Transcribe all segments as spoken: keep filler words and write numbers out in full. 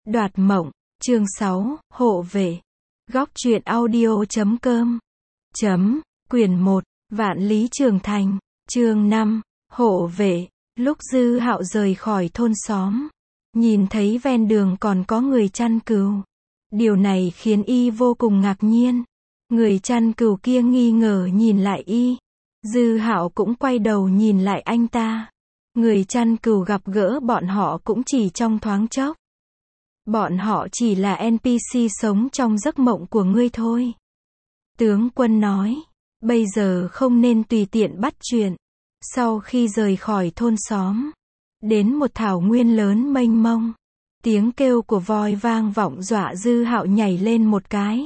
Đoạt mộng, chương sáu, hộ vệ. Góc truyện audio chấm com. Chấm, quyển một, Vạn Lý Trường Thành, chương năm, hộ vệ. Lúc Dư Hạo rời khỏi thôn xóm, nhìn thấy ven đường còn có người chăn cừu. Điều này khiến y vô cùng ngạc nhiên. Người chăn cừu kia nghi ngờ nhìn lại y. Dư Hạo cũng quay đầu nhìn lại anh ta. Người chăn cừu gặp gỡ bọn họ cũng chỉ trong thoáng chốc. Bọn họ chỉ là en pê xê sống trong giấc mộng của ngươi thôi. Tướng quân nói, bây giờ không nên tùy tiện bắt chuyện. Sau khi rời khỏi thôn xóm, đến một thảo nguyên lớn mênh mông, tiếng kêu của voi vang vọng dọa Dư Hạo nhảy lên một cái.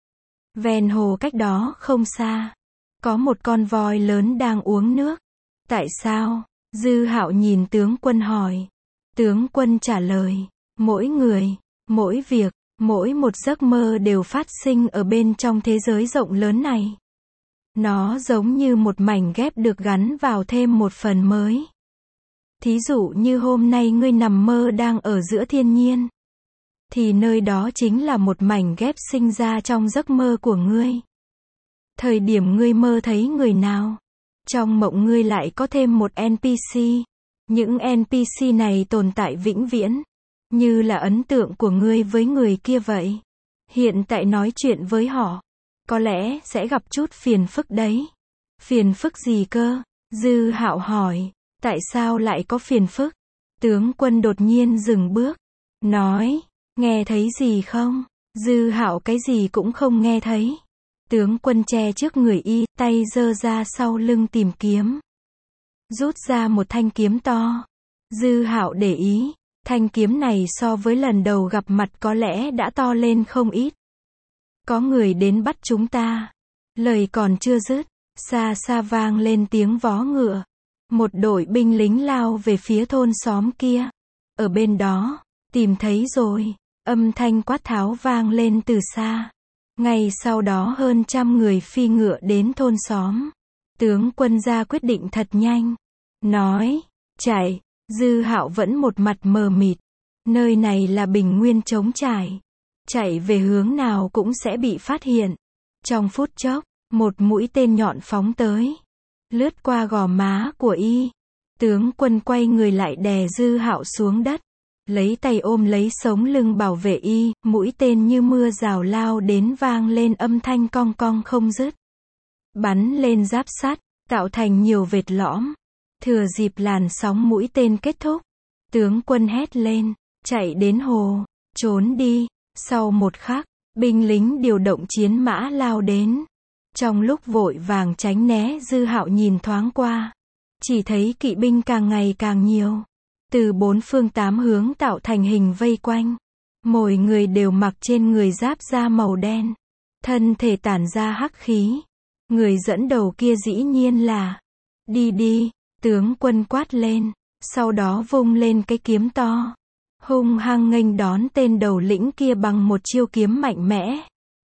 Ven hồ cách đó không xa, có một con voi lớn đang uống nước. Tại sao? Dư Hạo nhìn tướng quân hỏi. Tướng quân trả lời, mỗi người, mỗi việc, mỗi một giấc mơ đều phát sinh ở bên trong thế giới rộng lớn này. Nó giống như một mảnh ghép được gắn vào thêm một phần mới. Thí dụ như hôm nay ngươi nằm mơ đang ở giữa thiên nhiên, thì nơi đó chính là một mảnh ghép sinh ra trong giấc mơ của ngươi. Thời điểm ngươi mơ thấy người nào, trong mộng ngươi lại có thêm một en pê xê. Những en pê xê này tồn tại vĩnh viễn, như là ấn tượng của ngươi với người kia vậy. Hiện tại nói chuyện với họ, có lẽ sẽ gặp chút phiền phức đấy. Phiền phức gì cơ? Dư Hạo hỏi. Tại sao lại có phiền phức? Tướng quân đột nhiên dừng bước, nói, nghe thấy gì không? Dư Hạo cái gì cũng không nghe thấy. Tướng quân che trước người y, tay giơ ra sau lưng tìm kiếm. Rút ra một thanh kiếm to. Dư Hạo để ý, thanh kiếm này so với lần đầu gặp mặt có lẽ đã to lên không ít. Có người đến bắt chúng ta. Lời còn chưa dứt, xa xa vang lên tiếng vó ngựa. Một đội binh lính lao về phía thôn xóm kia. Ở bên đó, tìm thấy rồi. Âm thanh quát tháo vang lên từ xa. Ngay sau đó hơn trăm người phi ngựa đến thôn xóm. Tướng quân ra quyết định thật nhanh. Nói, chạy. Dư Hạo vẫn một mặt mờ mịt. Nơi này là bình nguyên trống trải. Chạy về hướng nào cũng sẽ bị phát hiện. Trong phút chốc, một mũi tên nhọn phóng tới. Lướt qua gò má của y. Tướng quân quay người lại đè Dư Hạo xuống đất. Lấy tay ôm lấy sống lưng bảo vệ y. Mũi tên như mưa rào lao đến vang lên âm thanh cong cong không dứt. Bắn lên giáp sắt, tạo thành nhiều vệt lõm. Thừa dịp làn sóng mũi tên kết thúc, tướng quân hét lên, chạy đến hồ, trốn đi. Sau một khắc, binh lính điều động chiến mã lao đến. Trong lúc vội vàng tránh né, Dư Hạo nhìn thoáng qua, chỉ thấy kỵ binh càng ngày càng nhiều, từ bốn phương tám hướng tạo thành hình vây quanh. Mỗi người đều mặc trên người giáp da màu đen, thân thể tản ra hắc khí. Người dẫn đầu kia dĩ nhiên là, đi đi. Tướng quân quát lên, sau đó vung lên cái kiếm to, hung hăng nghênh đón tên đầu lĩnh kia bằng một chiêu kiếm mạnh mẽ.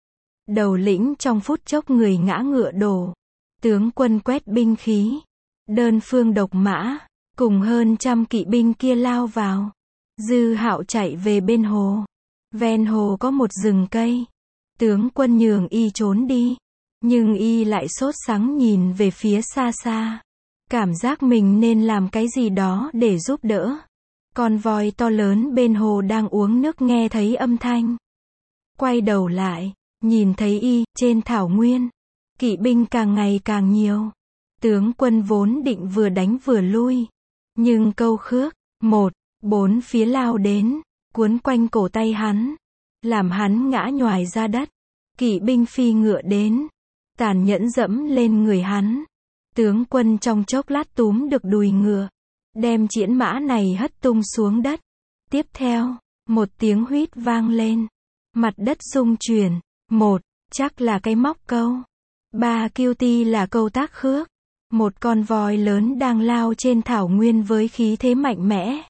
Đầu lĩnh trong phút chốc người ngã ngựa đổ. Tướng quân quét binh khí, đơn phương độc mã, cùng hơn trăm kỵ binh kia lao vào. Dư Hạo chạy về bên hồ. Ven hồ có một rừng cây. Tướng quân nhường y trốn đi, nhưng y lại sốt sắng nhìn về phía xa xa. Cảm giác mình nên làm cái gì đó để giúp đỡ. Con voi to lớn bên hồ đang uống nước nghe thấy âm thanh. Quay đầu lại, nhìn thấy y, trên thảo nguyên. Kỵ binh càng ngày càng nhiều. Tướng quân vốn định vừa đánh vừa lui. Nhưng câu khước, một, bốn phía lao đến, cuốn quanh cổ tay hắn. Làm hắn ngã nhoài ra đất. Kỵ binh phi ngựa đến, tàn nhẫn dẫm lên người hắn. Tướng quân trong chốc lát túm được đùi ngựa, đem chiến mã này hất tung xuống đất. Tiếp theo, một tiếng huýt vang lên. Mặt đất rung chuyển. Một, chắc là cái móc câu. Ba, kiêu ti là câu tác khước. Một con voi lớn đang lao trên thảo nguyên với khí thế mạnh mẽ.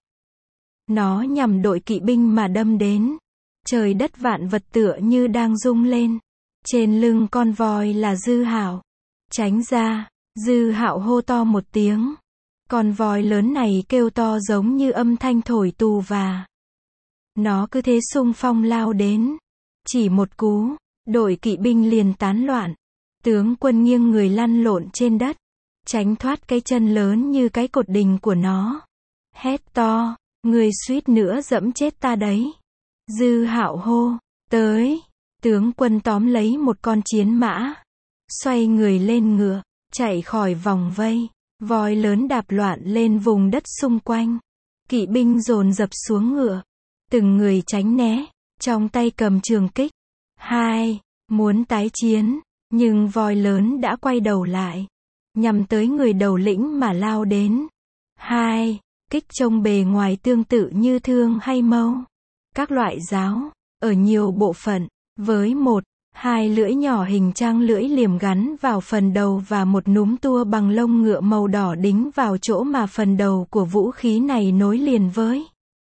Nó nhằm đội kỵ binh mà đâm đến. Trời đất vạn vật tựa như đang rung lên. Trên lưng con voi là Dư Hạo. Tránh ra. Dư Hạo hô to một tiếng. Con voi lớn này kêu to giống như âm thanh thổi tù và. Nó cứ thế xung phong lao đến. Chỉ một cú, đội kỵ binh liền tán loạn. Tướng quân nghiêng người lăn lộn trên đất, tránh thoát cái chân lớn như cái cột đình của nó. Hét to, người suýt nữa dẫm chết ta đấy. Dư Hạo hô, tới. Tướng quân tóm lấy một con chiến mã, xoay người lên ngựa, chạy khỏi vòng vây. Voi lớn đạp loạn lên vùng đất xung quanh. Kỵ binh dồn dập xuống ngựa, từng người tránh né, trong tay cầm trường kích. Hai, muốn tái chiến, nhưng voi lớn đã quay đầu lại, nhằm tới người đầu lĩnh mà lao đến. Hai, kích trông bề ngoài tương tự như thương hay mâu. Các loại giáo, ở nhiều bộ phận, với một, hai lưỡi nhỏ hình trang lưỡi liềm gắn vào phần đầu và một núm tua bằng lông ngựa màu đỏ đính vào chỗ mà phần đầu của vũ khí này nối liền với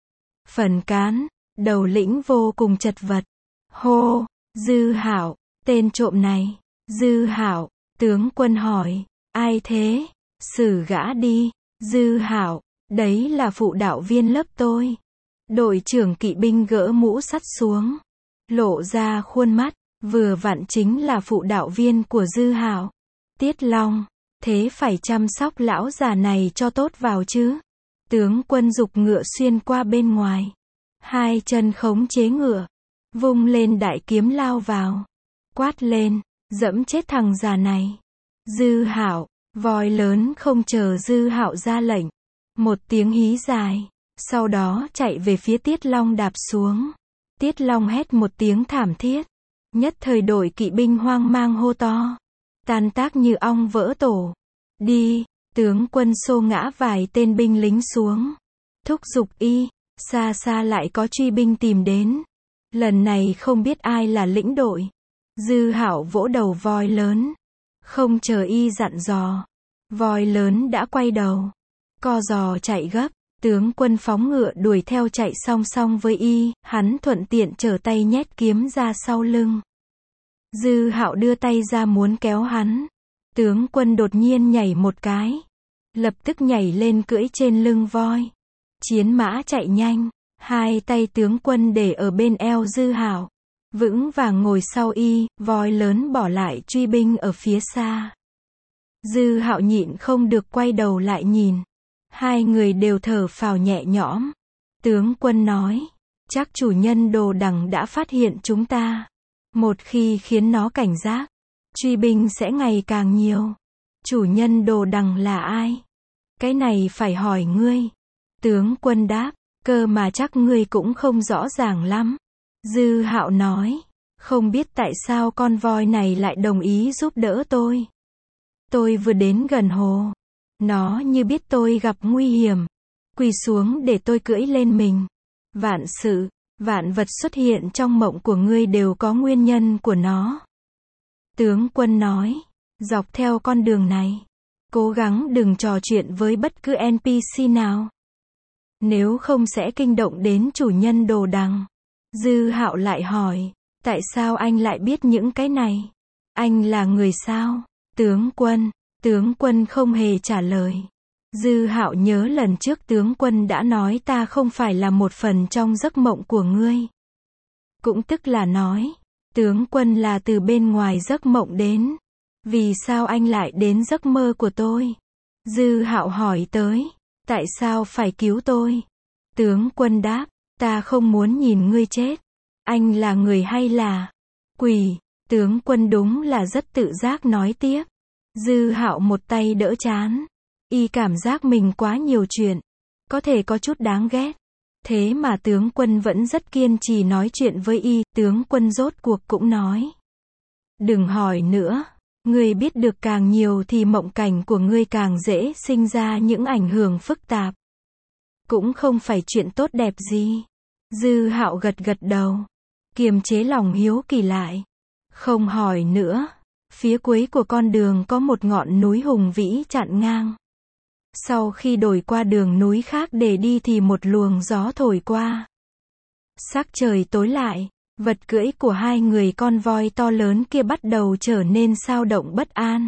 phần cán. Đầu lĩnh vô cùng chật vật. Hô, Dư Hạo, tên trộm này. Dư Hạo, tướng quân hỏi, ai thế? Xử gã đi. Dư Hạo, đấy là phụ đạo viên lớp tôi. Đội trưởng kỵ binh gỡ mũ sắt xuống, lộ ra khuôn mắt, vừa vặn chính là phụ đạo viên của Dư Hạo. Tiết Long, thế phải chăm sóc lão già này cho tốt vào chứ. Tướng quân giục ngựa xuyên qua bên ngoài, hai chân khống chế ngựa, vung lên đại kiếm lao vào, quát lên, dẫm chết thằng già này. Dư Hạo, voi lớn không chờ Dư Hạo ra lệnh, một tiếng hí dài, sau đó chạy về phía Tiết Long đạp xuống. Tiết Long hét một tiếng thảm thiết, nhất thời đội kỵ binh hoang mang hô to, tan tác như ong vỡ tổ. Đi, tướng quân xô ngã vài tên binh lính xuống, thúc giục y. Xa xa lại có truy binh tìm đến. Lần này không biết ai là lĩnh đội. Dư Hạo vỗ đầu voi lớn, không chờ y dặn dò, voi lớn đã quay đầu, co giò chạy gấp. Tướng quân phóng ngựa đuổi theo chạy song song với y, hắn thuận tiện trở tay nhét kiếm ra sau lưng. Dư Hạo đưa tay ra muốn kéo hắn. Tướng quân đột nhiên nhảy một cái, lập tức nhảy lên cưỡi trên lưng voi. Chiến mã chạy nhanh, hai tay tướng quân để ở bên eo Dư Hạo, vững vàng ngồi sau y, voi lớn bỏ lại truy binh ở phía xa. Dư Hạo nhịn không được quay đầu lại nhìn. Hai người đều thở phào nhẹ nhõm. Tướng quân nói, chắc chủ nhân Đồ Đằng đã phát hiện chúng ta. Một khi khiến nó cảnh giác, truy binh sẽ ngày càng nhiều. Chủ nhân Đồ Đằng là ai? Cái này phải hỏi ngươi. Tướng quân đáp, cơ mà chắc ngươi cũng không rõ ràng lắm. Dư Hạo nói, không biết tại sao con voi này lại đồng ý giúp đỡ tôi. Tôi vừa đến gần hồ, nó như biết tôi gặp nguy hiểm, quỳ xuống để tôi cưỡi lên mình. Vạn sự, vạn vật xuất hiện trong mộng của ngươi đều có nguyên nhân của nó. Tướng quân nói, dọc theo con đường này, cố gắng đừng trò chuyện với bất cứ en pê xê nào. Nếu không sẽ kinh động đến chủ nhân Đồ Đằng. Dư Hạo lại hỏi, tại sao anh lại biết những cái này? Anh là người sao? Tướng quân, tướng quân không hề trả lời. Dư Hạo nhớ lần trước tướng quân đã nói ta không phải là một phần trong giấc mộng của ngươi. Cũng tức là nói, tướng quân là từ bên ngoài giấc mộng đến. Vì sao anh lại đến giấc mơ của tôi? Dư Hạo hỏi tới, tại sao phải cứu tôi? Tướng quân đáp, ta không muốn nhìn ngươi chết. Anh là người hay là quỷ? Tướng quân đúng là rất tự giác nói tiếp. Dư Hạo một tay đỡ trán. Y cảm giác mình quá nhiều chuyện, có thể có chút đáng ghét. Thế mà tướng quân vẫn rất kiên trì nói chuyện với y. Tướng quân rốt cuộc cũng nói, đừng hỏi nữa. Ngươi biết được càng nhiều thì mộng cảnh của ngươi càng dễ sinh ra những ảnh hưởng phức tạp. Cũng không phải chuyện tốt đẹp gì. Dư Hạo gật gật đầu, kiềm chế lòng hiếu kỳ lại. Không hỏi nữa. Phía cuối của con đường có một ngọn núi hùng vĩ chặn ngang. Sau khi đổi qua đường núi khác để đi thì một luồng gió thổi qua. Sắc trời tối lại, vật cưỡi của hai người con voi to lớn kia bắt đầu trở nên xao động bất an.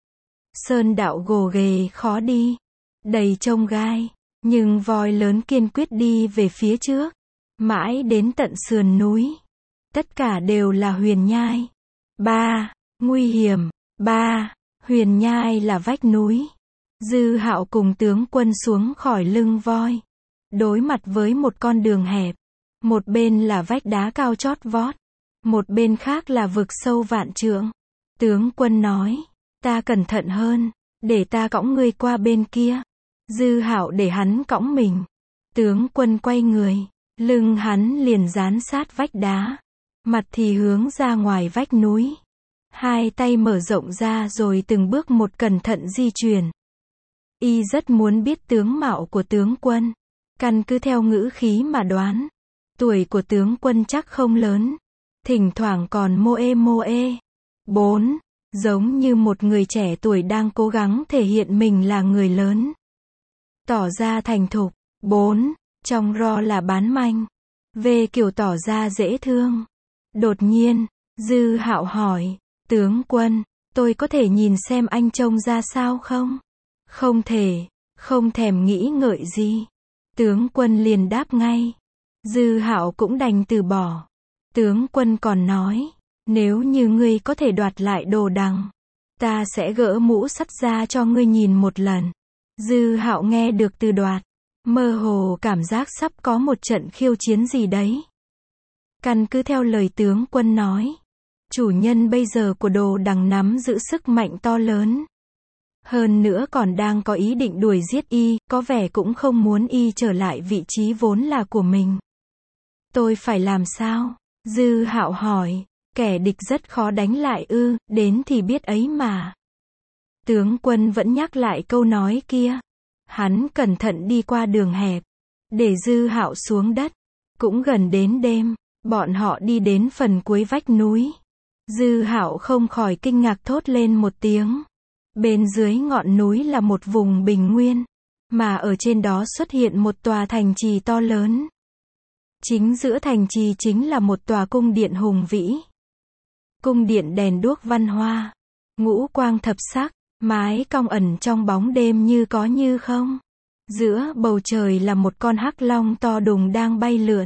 Sơn đạo gồ ghề khó đi, đầy chông gai, nhưng voi lớn kiên quyết đi về phía trước. mãi đến tận sườn núi. Tất cả đều là huyền nhai. Ba. Nguy hiểm. Ba. Huyền nhai là vách núi. Dư Hạo cùng tướng quân xuống khỏi lưng voi. Đối mặt với một con đường hẹp. Một bên là vách đá cao chót vót. Một bên khác là vực sâu vạn trượng. Tướng quân nói, ta cẩn thận hơn, để ta cõng ngươi qua bên kia. Dư Hạo để hắn cõng mình. Tướng quân quay người, lưng hắn liền dán sát vách đá, mặt thì hướng ra ngoài vách núi. Hai tay mở rộng ra rồi từng bước một cẩn thận di chuyển. Y rất muốn biết tướng mạo của tướng quân. Căn cứ theo ngữ khí mà đoán, tuổi của tướng quân chắc không lớn, thỉnh thoảng còn mô ê mô ê. Bốn. Giống như một người trẻ tuổi đang cố gắng thể hiện mình là người lớn. Tỏ ra thành thục. Bốn. Trong ro là bán manh. Về kiểu tỏ ra dễ thương. Đột nhiên, Dư Hạo hỏi, tướng quân, tôi có thể nhìn xem anh trông ra sao không? Không thể, không thèm nghĩ ngợi gì. Tướng quân liền đáp ngay. Dư Hạo cũng đành từ bỏ. Tướng quân còn nói, nếu như ngươi có thể đoạt lại đồ đằng, ta sẽ gỡ mũ sắt ra cho ngươi nhìn một lần. Dư Hạo nghe được từ đoạt, mơ hồ cảm giác sắp có một trận khiêu chiến gì đấy. Căn cứ theo lời tướng quân nói, chủ nhân bây giờ của đồ đằng nắm giữ sức mạnh to lớn. Hơn nữa còn đang có ý định đuổi giết y, có vẻ cũng không muốn y trở lại vị trí vốn là của mình. Tôi phải làm sao? Dư Hạo hỏi, kẻ địch rất khó đánh lại ư, đến thì biết ấy mà. Tướng quân vẫn nhắc lại câu nói kia. Hắn cẩn thận đi qua đường hẹp, để Dư Hạo xuống đất. Cũng gần đến đêm, bọn họ đi đến phần cuối vách núi. Dư Hạo không khỏi kinh ngạc thốt lên một tiếng. Bên dưới ngọn núi là một vùng bình nguyên, mà ở trên đó xuất hiện một tòa thành trì to lớn. Chính giữa thành trì chính là một tòa cung điện hùng vĩ. Cung điện đèn đuốc văn hoa, ngũ quang thập sắc, mái cong ẩn trong bóng đêm như có như không. Giữa bầu trời là một con hắc long to đùng đang bay lượn.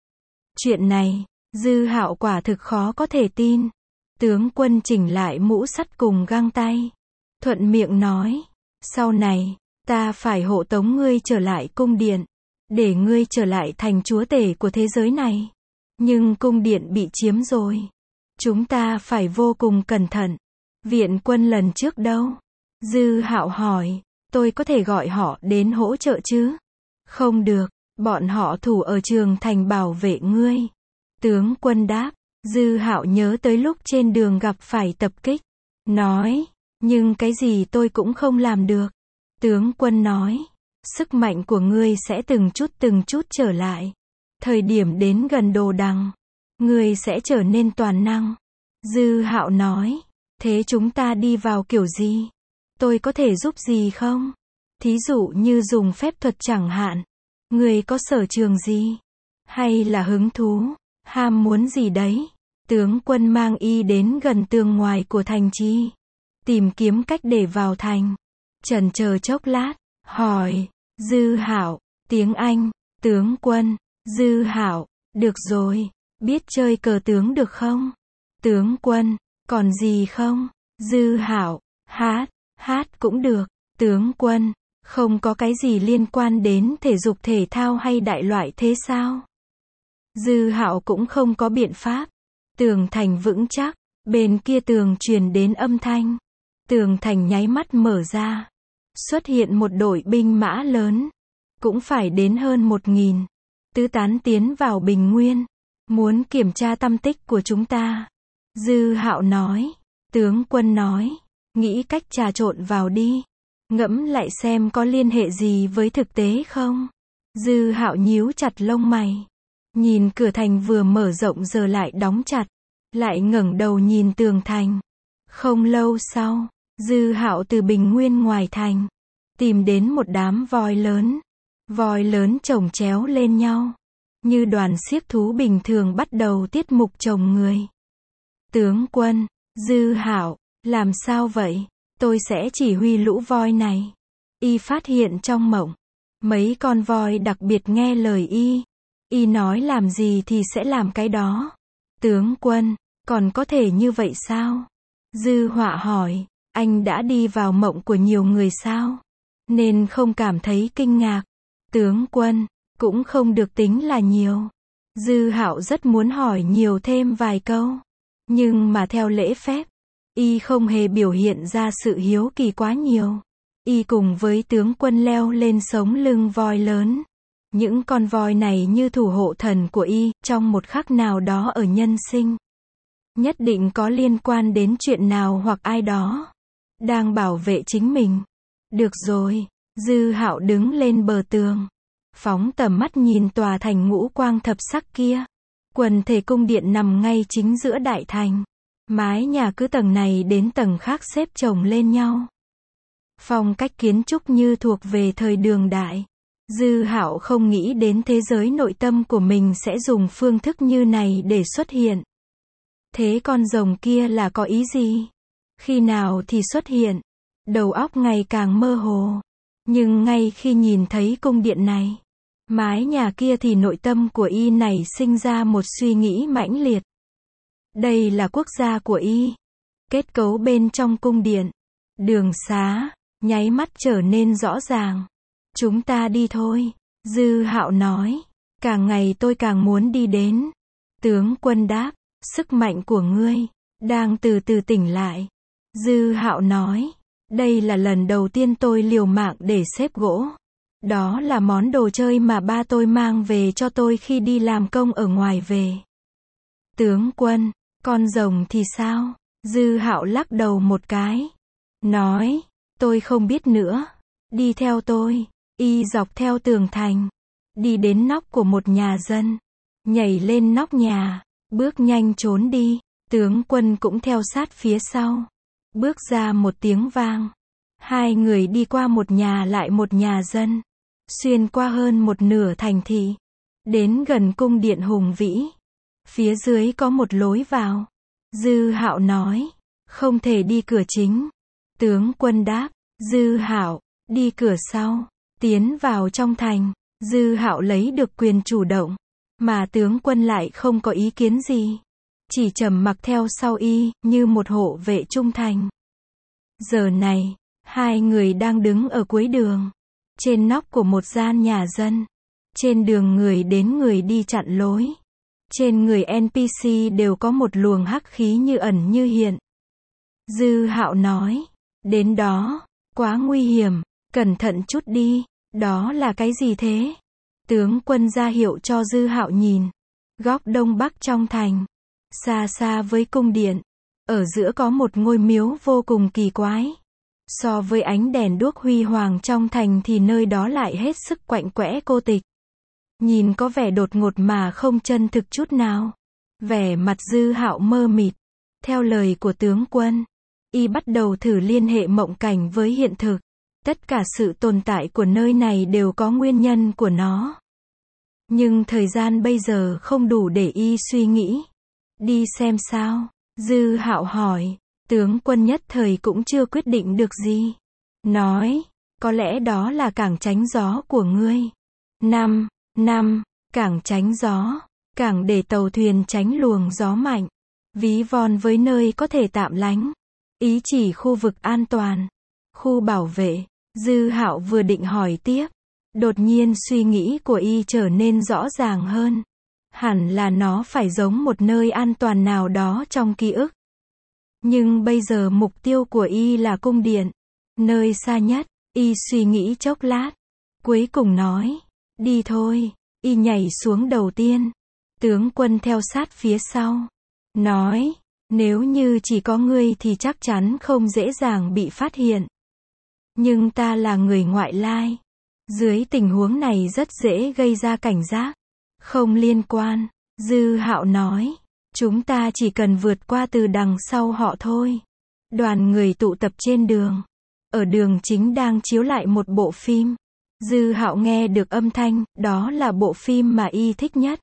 Chuyện này, Dư Hạo quả thực khó có thể tin. Tướng quân chỉnh lại mũ sắt cùng găng tay, thuận miệng nói, sau này, ta phải hộ tống ngươi trở lại cung điện, để ngươi trở lại thành chúa tể của thế giới này. Nhưng cung điện bị chiếm rồi. Chúng ta phải vô cùng cẩn thận. Viện quân lần trước đâu? Dư Hạo hỏi, tôi có thể gọi họ đến hỗ trợ chứ? Không được, bọn họ thủ ở trường thành bảo vệ ngươi. Tướng quân đáp. Dư Hạo nhớ tới lúc trên đường gặp phải tập kích. Nói, nhưng cái gì tôi cũng không làm được. Tướng quân nói, sức mạnh của ngươi sẽ từng chút từng chút trở lại. Thời điểm đến gần đồ đằng, ngươi sẽ trở nên toàn năng. Dư Hạo nói, thế chúng ta đi vào kiểu gì? Tôi có thể giúp gì không? Thí dụ như dùng phép thuật chẳng hạn. Ngươi có sở trường gì? Hay là hứng thú, ham muốn gì đấy? Tướng quân mang y đến gần tường ngoài của thành trì, tìm kiếm cách để vào thành. Chần chờ chốc lát, hỏi, Dư Hạo, tiếng Anh, tướng quân, Dư Hạo, được rồi, biết chơi cờ tướng được không? Tướng quân, còn gì không? Dư Hạo, hát, hát cũng được, tướng quân, không có cái gì liên quan đến thể dục thể thao hay đại loại thế sao? Dư Hạo cũng không có biện pháp. Tường thành vững chắc, bên kia tường truyền đến âm thanh. Tường thành nháy mắt mở ra. Xuất hiện một đội binh mã lớn. Cũng phải đến hơn một nghìn. Tứ tán tiến vào bình nguyên. Muốn kiểm tra tâm tích của chúng ta. Dư Hạo nói. Tướng quân nói. Nghĩ cách trà trộn vào đi. Ngẫm lại xem có liên hệ gì với thực tế không. Dư Hạo nhíu chặt lông mày. Nhìn cửa thành vừa mở rộng giờ lại đóng chặt. Lại ngẩng đầu nhìn tường thành. Không lâu sau, Dư Hạo từ bình nguyên ngoài thành, tìm đến một đám voi lớn. Voi lớn chồng chéo lên nhau. Như đoàn xiếc thú bình thường bắt đầu tiết mục chồng người. Tướng quân, Dư Hạo, làm sao vậy? Tôi sẽ chỉ huy lũ voi này. Y phát hiện trong mộng. Mấy con voi đặc biệt nghe lời y. Y nói làm gì thì sẽ làm cái đó. Tướng quân, còn có thể như vậy sao? Dư Họa hỏi, anh đã đi vào mộng của nhiều người sao? Nên không cảm thấy kinh ngạc. Tướng quân, cũng không được tính là nhiều. Dư Hạo rất muốn hỏi nhiều thêm vài câu. Nhưng mà theo lễ phép, Y không hề biểu hiện ra sự hiếu kỳ quá nhiều. Y cùng với tướng quân leo lên sống lưng voi lớn. Những con voi này như thủ hộ thần của Y, trong một khắc nào đó ở nhân sinh. Nhất định có liên quan đến chuyện nào hoặc ai đó. Đang bảo vệ chính mình. Được rồi, Dư Hạo đứng lên bờ tường. Phóng tầm mắt nhìn tòa thành ngũ quang thập sắc kia. Quần thể cung điện nằm ngay chính giữa đại thành. Mái nhà cứ tầng này đến tầng khác xếp chồng lên nhau. Phong cách kiến trúc như thuộc về thời Đường Đại. Dư Hạo không nghĩ đến thế giới nội tâm của mình sẽ dùng phương thức như này để xuất hiện. Thế con rồng kia là có ý gì? Khi nào thì xuất hiện? Đầu óc ngày càng mơ hồ. Nhưng ngay khi nhìn thấy cung điện này, mái nhà kia thì nội tâm của Y nảy sinh ra một suy nghĩ mãnh liệt. Đây là quốc gia của Y. Kết cấu bên trong cung điện, đường xá, nháy mắt trở nên rõ ràng. Chúng ta đi thôi, Dư Hạo nói. Càng ngày tôi càng muốn đi đến. Tướng quân đáp, sức mạnh của ngươi đang từ từ tỉnh lại. Dư Hạo nói, đây là lần đầu tiên tôi liều mạng để xếp gỗ. Đó là món đồ chơi mà ba tôi mang về cho tôi khi đi làm công ở ngoài về. Tướng quân, con rồng thì sao? Dư Hạo lắc đầu một cái. Nói, tôi không biết nữa. Đi theo tôi. Y dọc theo tường thành. Đi đến nóc của một nhà dân. Nhảy lên nóc nhà. Bước nhanh trốn đi. Tướng quân cũng theo sát phía sau. Bước ra một tiếng vang. Hai người đi qua một nhà lại một nhà dân. Xuyên qua hơn một nửa thành thị. Đến gần cung điện hùng vĩ. Phía dưới có một lối vào. Dư Hạo nói, không thể đi cửa chính. Tướng quân đáp, Dư Hạo, đi cửa sau. Tiến vào trong thành. Dư Hạo lấy được quyền chủ động. Mà tướng quân lại không có ý kiến gì. Chỉ trầm mặc theo sau Y, như một hộ vệ trung thành. Giờ này, hai người đang đứng ở cuối đường. Trên nóc của một gian nhà dân. Trên đường người đến người đi chặn lối. Trên người en pê xê đều có một luồng hắc khí như ẩn như hiện. Dư Hạo nói, đến đó, quá nguy hiểm, cẩn thận chút đi, đó là cái gì thế? Tướng quân ra hiệu cho Dư Hạo nhìn. Góc đông bắc trong thành. Xa xa với cung điện. Ở giữa có một ngôi miếu vô cùng kỳ quái. So với ánh đèn đuốc huy hoàng trong thành thì nơi đó lại hết sức quạnh quẽ cô tịch. Nhìn có vẻ đột ngột mà không chân thực chút nào. Vẻ mặt Dư Hạo mơ mịt. Theo lời của tướng quân, Y bắt đầu thử liên hệ mộng cảnh với hiện thực. Tất cả sự tồn tại của nơi này đều có nguyên nhân của nó. Nhưng thời gian bây giờ không đủ để Y suy nghĩ. Đi xem sao? Dư Hạo hỏi. Tướng quân nhất thời cũng chưa quyết định được gì. Nói, có lẽ đó là cảng tránh gió của ngươi. Năm, năm, cảng tránh gió. Cảng để tàu thuyền tránh luồng gió mạnh. Ví von với nơi có thể tạm lánh. Ý chỉ khu vực an toàn. Khu bảo vệ. Dư Hạo vừa định hỏi tiếp. Đột nhiên suy nghĩ của Y trở nên rõ ràng hơn. Hẳn là nó phải giống một nơi an toàn nào đó trong ký ức. Nhưng bây giờ mục tiêu của Y là cung điện. Nơi xa nhất. Y suy nghĩ chốc lát. Cuối cùng nói. Đi thôi. Y nhảy xuống đầu tiên. Tướng quân theo sát phía sau. Nói. Nếu như chỉ có ngươi thì chắc chắn không dễ dàng bị phát hiện. Nhưng ta là người ngoại lai. Dưới tình huống này rất dễ gây ra cảnh giác. Không liên quan. Dư Hạo nói. Chúng ta chỉ cần vượt qua từ đằng sau họ thôi. Đoàn người tụ tập trên đường. Ở đường chính đang chiếu lại một bộ phim. Dư Hạo nghe được âm thanh, đó là bộ phim mà Y thích nhất.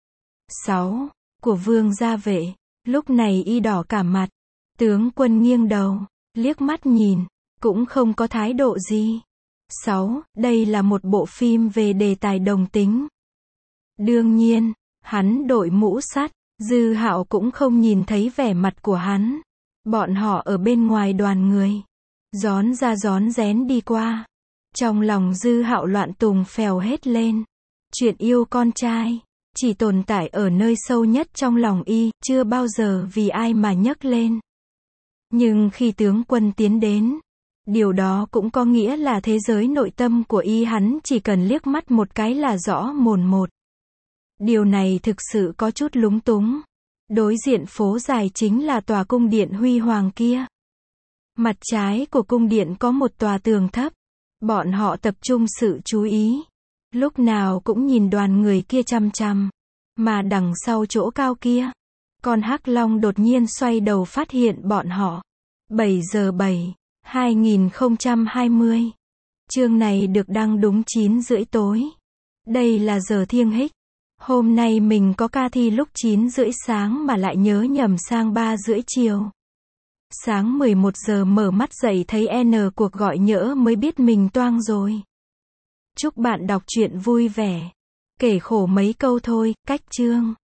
sáu. Của Vương Gia Vệ. Lúc này Y đỏ cả mặt. Tướng quân nghiêng đầu, liếc mắt nhìn, cũng không có thái độ gì. sáu. Đây là một bộ phim về đề tài đồng tính. Đương nhiên, hắn đội mũ sắt, Dư Hạo cũng không nhìn thấy vẻ mặt của hắn. Bọn họ ở bên ngoài đoàn người, rón ra rón rén đi qua. Trong lòng Dư Hạo loạn tùng phèo hết lên. Chuyện yêu con trai, chỉ tồn tại ở nơi sâu nhất trong lòng y, chưa bao giờ vì ai mà nhấc lên. Nhưng khi tướng quân tiến đến, điều đó cũng có nghĩa là thế giới nội tâm của y hắn chỉ cần liếc mắt một cái là rõ mồn một. Điều này thực sự có chút lúng túng. Đối diện phố dài chính là tòa cung điện huy hoàng kia. Mặt trái của cung điện có một tòa tường thấp. Bọn họ tập trung sự chú ý. Lúc nào cũng nhìn đoàn người kia chăm chăm. Mà đằng sau chỗ cao kia, con hắc long đột nhiên xoay đầu phát hiện bọn họ. bảy giờ bảy, hai nghìn không trăm hai mươi. Chương này được đăng đúng chín rưỡi tối. Đây là giờ thiêng hích. Hôm nay mình có ca thi lúc chín rưỡi sáng mà lại nhớ nhầm sang ba rưỡi chiều. Sáng mười một giờ mở mắt dậy thấy N cuộc gọi nhỡ mới biết mình toang rồi. Chúc bạn đọc truyện vui vẻ. Kể khổ mấy câu thôi, cách chương.